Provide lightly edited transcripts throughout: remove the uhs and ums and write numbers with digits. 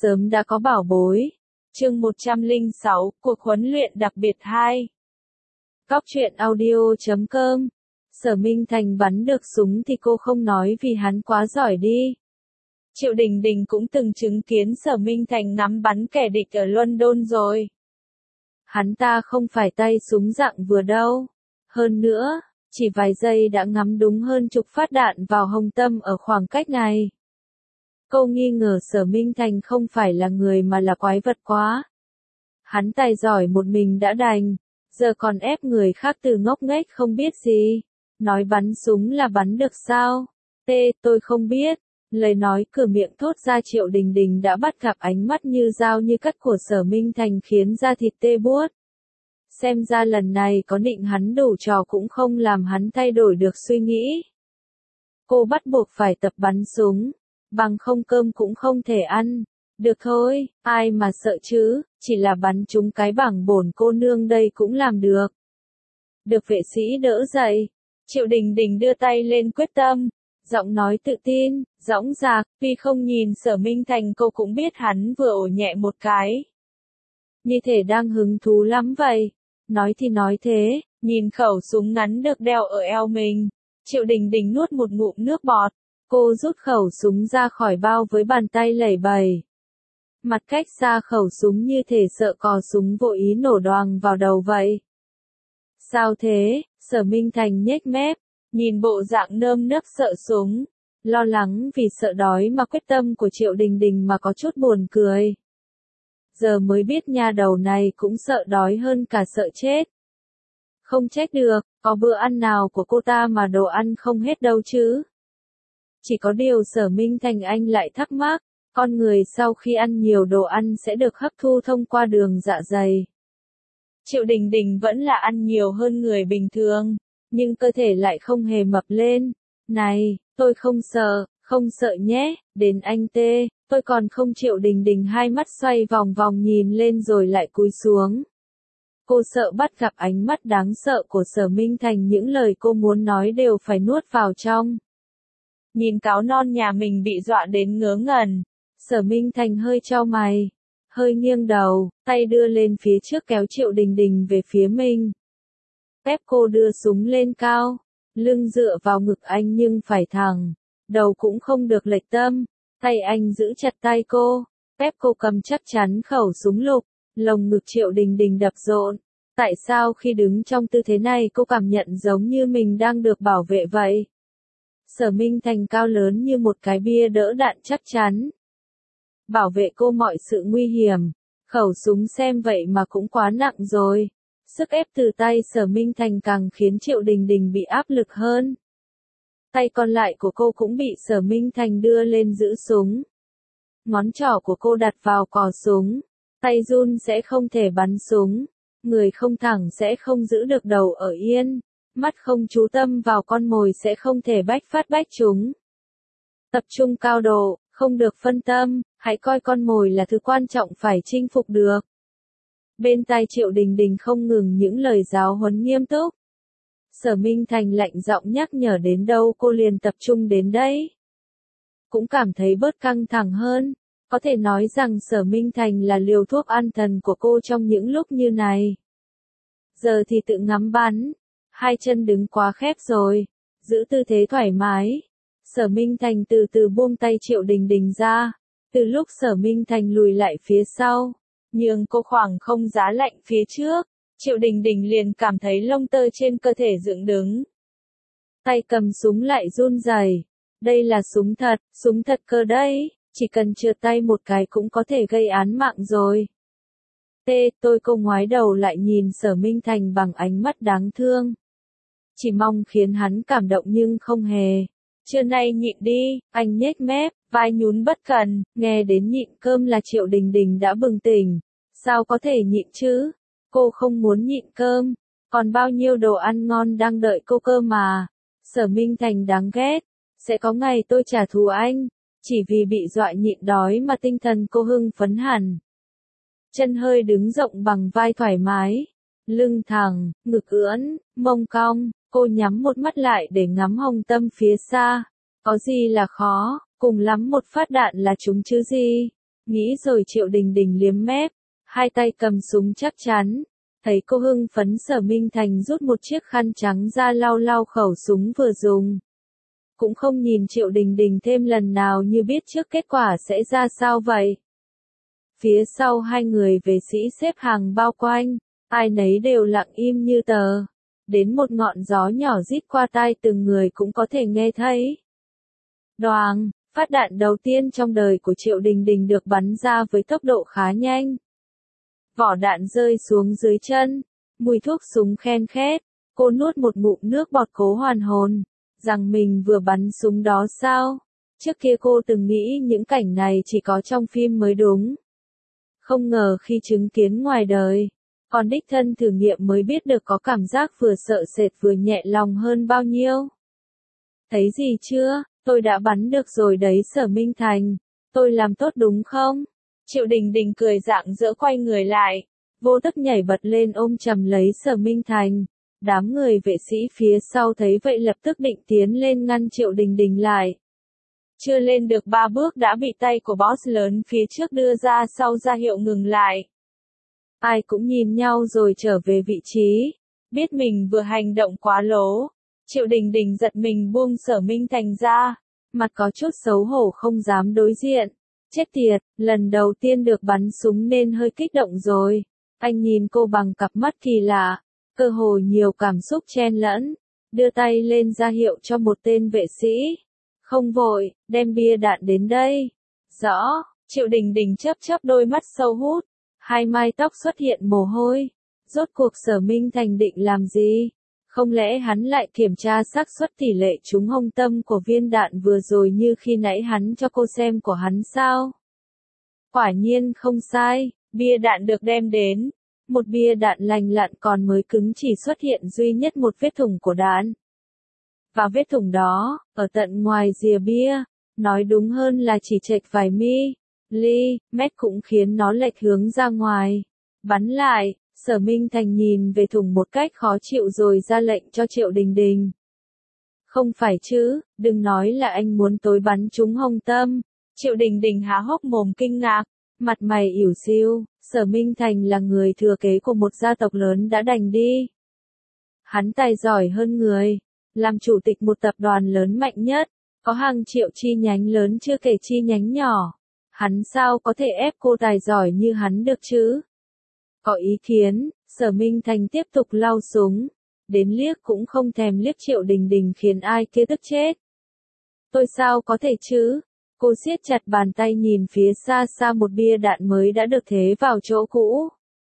sớm đã có bảo bối. Chương 106, cuộc huấn luyện đặc biệt 2. Cóc truyện audio.com. Sở Minh Thành bắn được súng thì cô không nói vì hắn quá giỏi đi. Triệu Đình Đình cũng từng chứng kiến Sở Minh Thành ngắm bắn kẻ địch ở London rồi. Hắn ta không phải tay súng dạng vừa đâu. Hơn nữa, chỉ vài giây đã ngắm đúng hơn chục phát đạn vào hông tâm ở khoảng cách này. Cô nghi ngờ Sở Minh Thành không phải là người mà là quái vật quá. Hắn tài giỏi một mình đã đành, giờ còn ép người khác từ ngốc nghếch không biết gì. Nói bắn súng là bắn được sao? Tôi không biết. Lời nói cửa miệng thốt ra Triệu Đình Đình đã bắt gặp ánh mắt như dao như cắt của Sở Minh Thành khiến da thịt tê buốt. Xem ra lần này có định hắn đủ trò cũng không làm hắn thay đổi được suy nghĩ. Cô bắt buộc phải tập bắn súng, bằng không cơm cũng không thể ăn. Được thôi, ai mà sợ chứ, chỉ là bắn trúng cái bảng bổn cô nương đây cũng làm được. Được vệ sĩ đỡ dậy, Triệu Đình Đình đưa tay lên quyết tâm, giọng nói tự tin, dõng dạc, tuy không nhìn Sở Minh Thành cô cũng biết hắn vừa ổ nhẹ một cái. Như thể đang hứng thú lắm vậy. Nói thì nói thế, nhìn khẩu súng ngắn được đeo ở eo mình, Triệu Đình Đình nuốt một ngụm nước bọt, cô rút khẩu súng ra khỏi bao với bàn tay lẩy bẩy. Mặt cách xa khẩu súng như thể sợ cò súng vô ý nổ đoàng vào đầu vậy. Sao thế? Sở Minh Thành nhếch mép, nhìn bộ dạng nơm nớp sợ súng, lo lắng vì sợ đói mà quyết tâm của Triệu Đình Đình mà có chút buồn cười. Giờ mới biết nha đầu này cũng sợ đói hơn cả sợ chết. Không trách được, có bữa ăn nào của cô ta mà đồ ăn không hết đâu chứ. Chỉ có điều Sở Minh Thành anh lại thắc mắc, con người sau khi ăn nhiều đồ ăn sẽ được hấp thu thông qua đường dạ dày. Triệu Đình Đình vẫn là ăn nhiều hơn người bình thường, nhưng cơ thể lại không hề mập lên. Này, tôi không sợ nhé, đến anh tê. Tôi còn không. Triệu Đình Đình hai mắt xoay vòng vòng nhìn lên rồi lại cúi xuống. Cô sợ bắt gặp ánh mắt đáng sợ của Sở Minh Thành, những lời cô muốn nói đều phải nuốt vào trong. Nhìn cáo non nhà mình bị dọa đến ngớ ngẩn, Sở Minh Thành hơi chau mày, hơi nghiêng đầu, tay đưa lên phía trước kéo Triệu Đình Đình về phía mình. Ép cô đưa súng lên cao, lưng dựa vào ngực anh nhưng phải thẳng, đầu cũng không được lệch tâm. Tay anh giữ chặt tay cô, ép cô cầm chắc chắn khẩu súng lục, lồng ngực Triệu Đình Đình đập rộn. Tại sao khi đứng trong tư thế này cô cảm nhận giống như mình đang được bảo vệ vậy? Sở Minh Thành cao lớn như một cái bia đỡ đạn chắc chắn. Bảo vệ cô mọi sự nguy hiểm, khẩu súng xem vậy mà cũng quá nặng rồi. Sức ép từ tay Sở Minh Thành càng khiến Triệu Đình Đình bị áp lực hơn. Tay còn lại của cô cũng bị Sở Minh Thành đưa lên giữ súng. Ngón trỏ của cô đặt vào cò súng. Tay run sẽ không thể bắn súng. Người không thẳng sẽ không giữ được đầu ở yên. Mắt không chú tâm vào con mồi sẽ không thể bách chúng. Tập trung cao độ, không được phân tâm, hãy coi con mồi là thứ quan trọng phải chinh phục được. Bên tai Triệu Đình Đình không ngừng những lời giáo huấn nghiêm túc. Sở Minh Thành lạnh giọng nhắc nhở đến đâu cô liền tập trung đến đấy. Cũng cảm thấy bớt căng thẳng hơn, có thể nói rằng Sở Minh Thành là liều thuốc an thần của cô trong những lúc như này. Giờ thì tự ngắm bắn, hai chân đứng quá khép rồi, giữ tư thế thoải mái. Sở Minh Thành từ từ buông tay Triệu Đình Đình ra, từ lúc Sở Minh Thành lùi lại phía sau, nhường cô khoảng không giá lạnh phía trước. Triệu Đình Đình liền cảm thấy lông tơ trên cơ thể dựng đứng. Tay cầm súng lại run rẩy. Đây là súng thật cơ đấy, chỉ cần trượt tay một cái cũng có thể gây án mạng rồi. Cô ngoái đầu lại nhìn Sở Minh Thành bằng ánh mắt đáng thương. Chỉ mong khiến hắn cảm động nhưng không hề. Trưa nay nhịn đi, anh nhếch mép, vai nhún bất cần, nghe đến nhịn cơm là Triệu Đình Đình đã bừng tỉnh. Sao có thể nhịn chứ? Cô không muốn nhịn cơm, còn bao nhiêu đồ ăn ngon đang đợi cô cơ mà. Sở Minh Thành đáng ghét, sẽ có ngày tôi trả thù anh, chỉ vì bị dọa nhịn đói mà tinh thần cô hưng phấn hẳn. Chân hơi đứng rộng bằng vai thoải mái, lưng thẳng, ngực ưỡn, mông cong, cô nhắm một mắt lại để ngắm hồng tâm phía xa. Có gì là khó, cùng lắm một phát đạn là trúng chứ gì. Nghĩ rồi Triệu Đình Đình liếm mép, hai tay cầm súng chắc chắn. Thấy cô hưng phấn Sở Minh Thành rút một chiếc khăn trắng ra lau lau khẩu súng vừa dùng. Cũng không nhìn Triệu Đình Đình thêm lần nào như biết trước kết quả sẽ ra sao vậy. Phía sau hai người vệ sĩ xếp hàng bao quanh, ai nấy đều lặng im như tờ. Đến một ngọn gió nhỏ rít qua tai từng người cũng có thể nghe thấy. Đoàng, phát đạn đầu tiên trong đời của Triệu Đình Đình được bắn ra với tốc độ khá nhanh. Vỏ đạn rơi xuống dưới chân, mùi thuốc súng khen khét, cô nuốt một ngụm nước bọt cố hoàn hồn, rằng mình vừa bắn súng đó sao? Trước kia cô từng nghĩ những cảnh này chỉ có trong phim mới đúng. Không ngờ khi chứng kiến ngoài đời, còn đích thân thử nghiệm mới biết được có cảm giác vừa sợ sệt vừa nhẹ lòng hơn bao nhiêu. Thấy gì chưa, tôi đã bắn được rồi đấy Sở Minh Thành, tôi làm tốt đúng không? Triệu Đình Đình cười rạng rỡ quay người lại, vô thức nhảy bật lên ôm chầm lấy Sở Minh Thành. Đám người vệ sĩ phía sau thấy vậy lập tức định tiến lên ngăn Triệu Đình Đình lại. Chưa lên được 3 bước đã bị tay của boss lớn phía trước đưa ra sau ra hiệu ngừng lại. Ai cũng nhìn nhau rồi trở về vị trí, biết mình vừa hành động quá lố. Triệu Đình Đình giật mình buông Sở Minh Thành ra, mặt có chút xấu hổ không dám đối diện. Chết tiệt, lần đầu tiên được bắn súng nên hơi kích động rồi. Anh nhìn cô bằng cặp mắt kỳ lạ, cơ hồ nhiều cảm xúc chen lẫn, đưa tay lên ra hiệu cho một tên vệ sĩ. Không vội, đem bia đạn đến đây. Rõ, Triệu Đình Đình chớp chớp đôi mắt sâu hút, hai mái tóc xuất hiện mồ hôi. Rốt cuộc Sở Minh Thành định làm gì? Không lẽ hắn lại kiểm tra xác suất tỷ lệ trúng hông tâm của viên đạn vừa rồi như khi nãy hắn cho cô xem của hắn sao? Quả nhiên không sai, bia đạn được đem đến. Một bia đạn lành lặn còn mới cứng chỉ xuất hiện duy nhất một vết thủng của đạn. Và vết thủng đó, ở tận ngoài rìa bia, nói đúng hơn là chỉ chệch vài mét cũng khiến nó lệch hướng ra ngoài. Bắn lại, Sở Minh Thành nhìn về thủng một cách khó chịu rồi ra lệnh cho Triệu Đình Đình. Không phải chứ, đừng nói là anh muốn tối bắn trúng hông tâm. Triệu Đình Đình há hốc mồm kinh ngạc, mặt mày ỉu xìu. Sở Minh Thành là người thừa kế của một gia tộc lớn đã đành đi. Hắn tài giỏi hơn người, làm chủ tịch một tập đoàn lớn mạnh nhất, có hàng triệu chi nhánh lớn chưa kể chi nhánh nhỏ. Hắn sao có thể ép cô tài giỏi như hắn được chứ? Có ý kiến, Sở Minh Thành tiếp tục lau súng, đến liếc cũng không thèm liếc Triệu Đình Đình khiến ai kia tức chết. Tôi sao có thể chứ? Cô siết chặt bàn tay nhìn phía xa xa một bia đạn mới đã được thế vào chỗ cũ.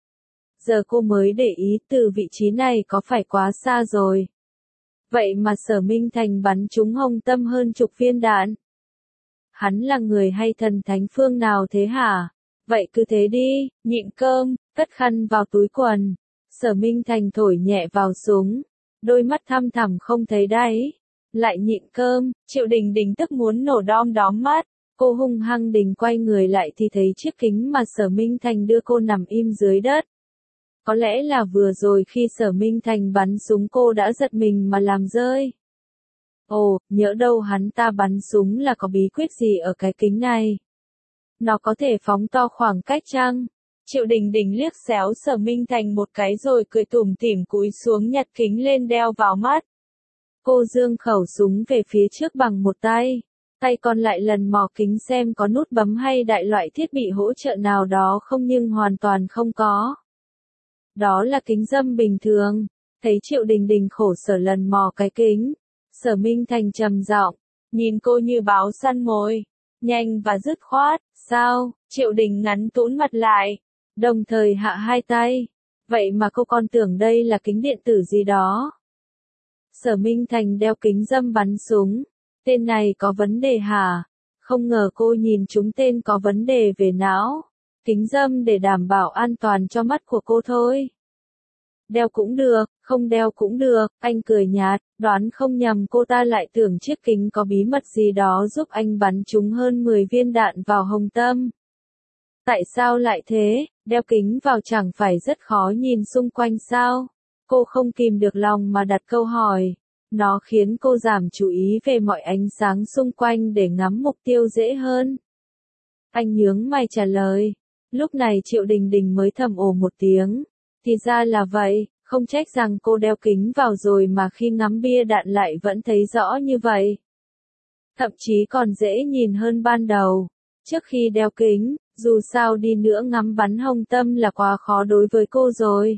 Giờ cô mới để ý từ vị trí này có phải quá xa rồi. Vậy mà Sở Minh Thành bắn trúng hông tâm hơn chục viên đạn. Hắn là người hay thần thánh phương nào thế hả? Vậy cứ thế đi, nhịn cơm, cất khăn vào túi quần. Sở Minh Thành thổi nhẹ vào súng, đôi mắt thăm thẳm không thấy đáy. Lại nhịn cơm, Triệu Đình Đình tức muốn nổ đom đóm mắt. Cô hung hăng định quay người lại thì thấy chiếc kính mà Sở Minh Thành đưa cô nằm im dưới đất. Có lẽ là vừa rồi khi Sở Minh Thành bắn súng cô đã giật mình mà làm rơi. Ồ, nhỡ đâu hắn ta bắn súng là có bí quyết gì ở cái kính này. Nó có thể phóng to khoảng cách chăng? Triệu Đình Đình liếc xéo Sở Minh Thành một cái rồi cười tủm tỉm cúi xuống nhặt kính lên đeo vào mắt. Cô giương khẩu súng về phía trước bằng một tay. Tay còn lại lần mò kính xem có nút bấm hay đại loại thiết bị hỗ trợ nào đó không nhưng hoàn toàn không có. Đó là kính râm bình thường. Thấy Triệu Đình Đình khổ sở lần mò cái kính. Sở Minh Thành trầm giọng, nhìn cô như báo săn mồi. Nhanh và dứt khoát, sao? Triệu Đình ngắn tũn mặt lại. Đồng thời hạ hai tay. Vậy mà cô còn tưởng đây là kính điện tử gì đó. Sở Minh Thành đeo kính râm bắn súng. Tên này có vấn đề hả? Không ngờ cô nhìn chúng tên có vấn đề về não. Kính râm để đảm bảo an toàn cho mắt của cô thôi. Đeo cũng được, không đeo cũng được, anh cười nhạt, đoán không nhầm cô ta lại tưởng chiếc kính có bí mật gì đó giúp anh bắn trúng hơn 10 viên đạn vào hồng tâm. Tại sao lại thế, đeo kính vào chẳng phải rất khó nhìn xung quanh sao? Cô không kìm được lòng mà đặt câu hỏi. Nó khiến cô giảm chú ý về mọi ánh sáng xung quanh để ngắm mục tiêu dễ hơn. Anh nhướng mày trả lời. Lúc này Triệu Đình Đình mới thầm ồ một tiếng. Thì ra là vậy, không trách rằng cô đeo kính vào rồi mà khi ngắm bia đạn lại vẫn thấy rõ như vậy. Thậm chí còn dễ nhìn hơn ban đầu. Trước khi đeo kính, dù sao đi nữa ngắm bắn hồng tâm là quá khó đối với cô rồi.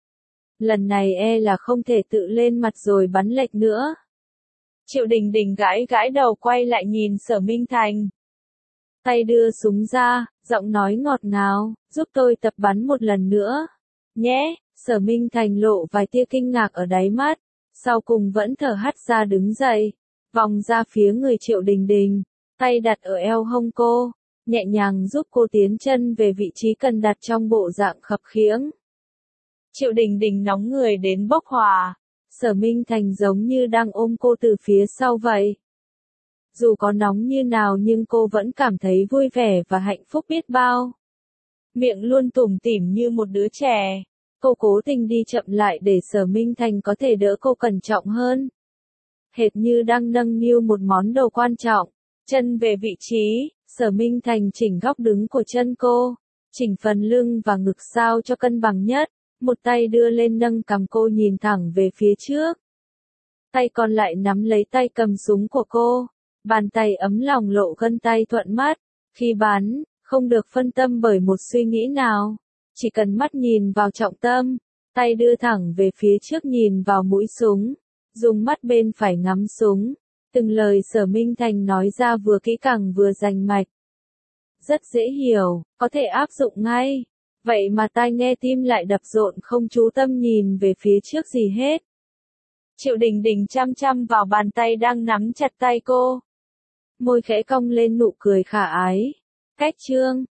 Lần này là không thể tự lên mặt rồi bắn lệch nữa. Triệu Đình Đình gãi gãi đầu quay lại nhìn Sở Minh Thành. Tay đưa súng ra, giọng nói ngọt ngào, giúp tôi tập bắn một lần nữa. Nhé, Sở Minh Thành lộ vài tia kinh ngạc ở đáy mắt, sau cùng vẫn thở hắt ra đứng dậy, vòng ra phía người Triệu Đình Đình, tay đặt ở eo hông cô, nhẹ nhàng giúp cô tiến chân về vị trí cần đặt trong bộ dạng khập khiễng. Triệu Đình Đình nóng người đến bốc hỏa, Sở Minh Thành giống như đang ôm cô từ phía sau vậy. Dù có nóng như nào nhưng cô vẫn cảm thấy vui vẻ và hạnh phúc biết bao. Miệng luôn tủm tỉm như một đứa trẻ. Cô cố tình đi chậm lại để Sở Minh Thành có thể đỡ cô cẩn trọng hơn. Hệt như đang nâng niu một món đồ quan trọng. Chân về vị trí, Sở Minh Thành chỉnh góc đứng của chân cô. Chỉnh phần lưng và ngực sao cho cân bằng nhất. Một tay đưa lên nâng cằm cô nhìn thẳng về phía trước. Tay còn lại nắm lấy tay cầm súng của cô. Bàn tay ấm lòng lộ gân tay thuận mắt. Khi bắn, không được phân tâm bởi một suy nghĩ nào. Chỉ cần mắt nhìn vào trọng tâm. Tay đưa thẳng về phía trước nhìn vào mũi súng. Dùng mắt bên phải ngắm súng. Từng lời Sở Minh Thành nói ra vừa kỹ càng vừa rành mạch. Rất dễ hiểu, có thể áp dụng ngay. Vậy mà tai nghe tim lại đập rộn không chú tâm nhìn về phía trước gì hết. Triệu Đình Đình chăm chăm vào bàn tay đang nắm chặt tay cô. Môi khẽ cong lên nụ cười khả ái. Cách chương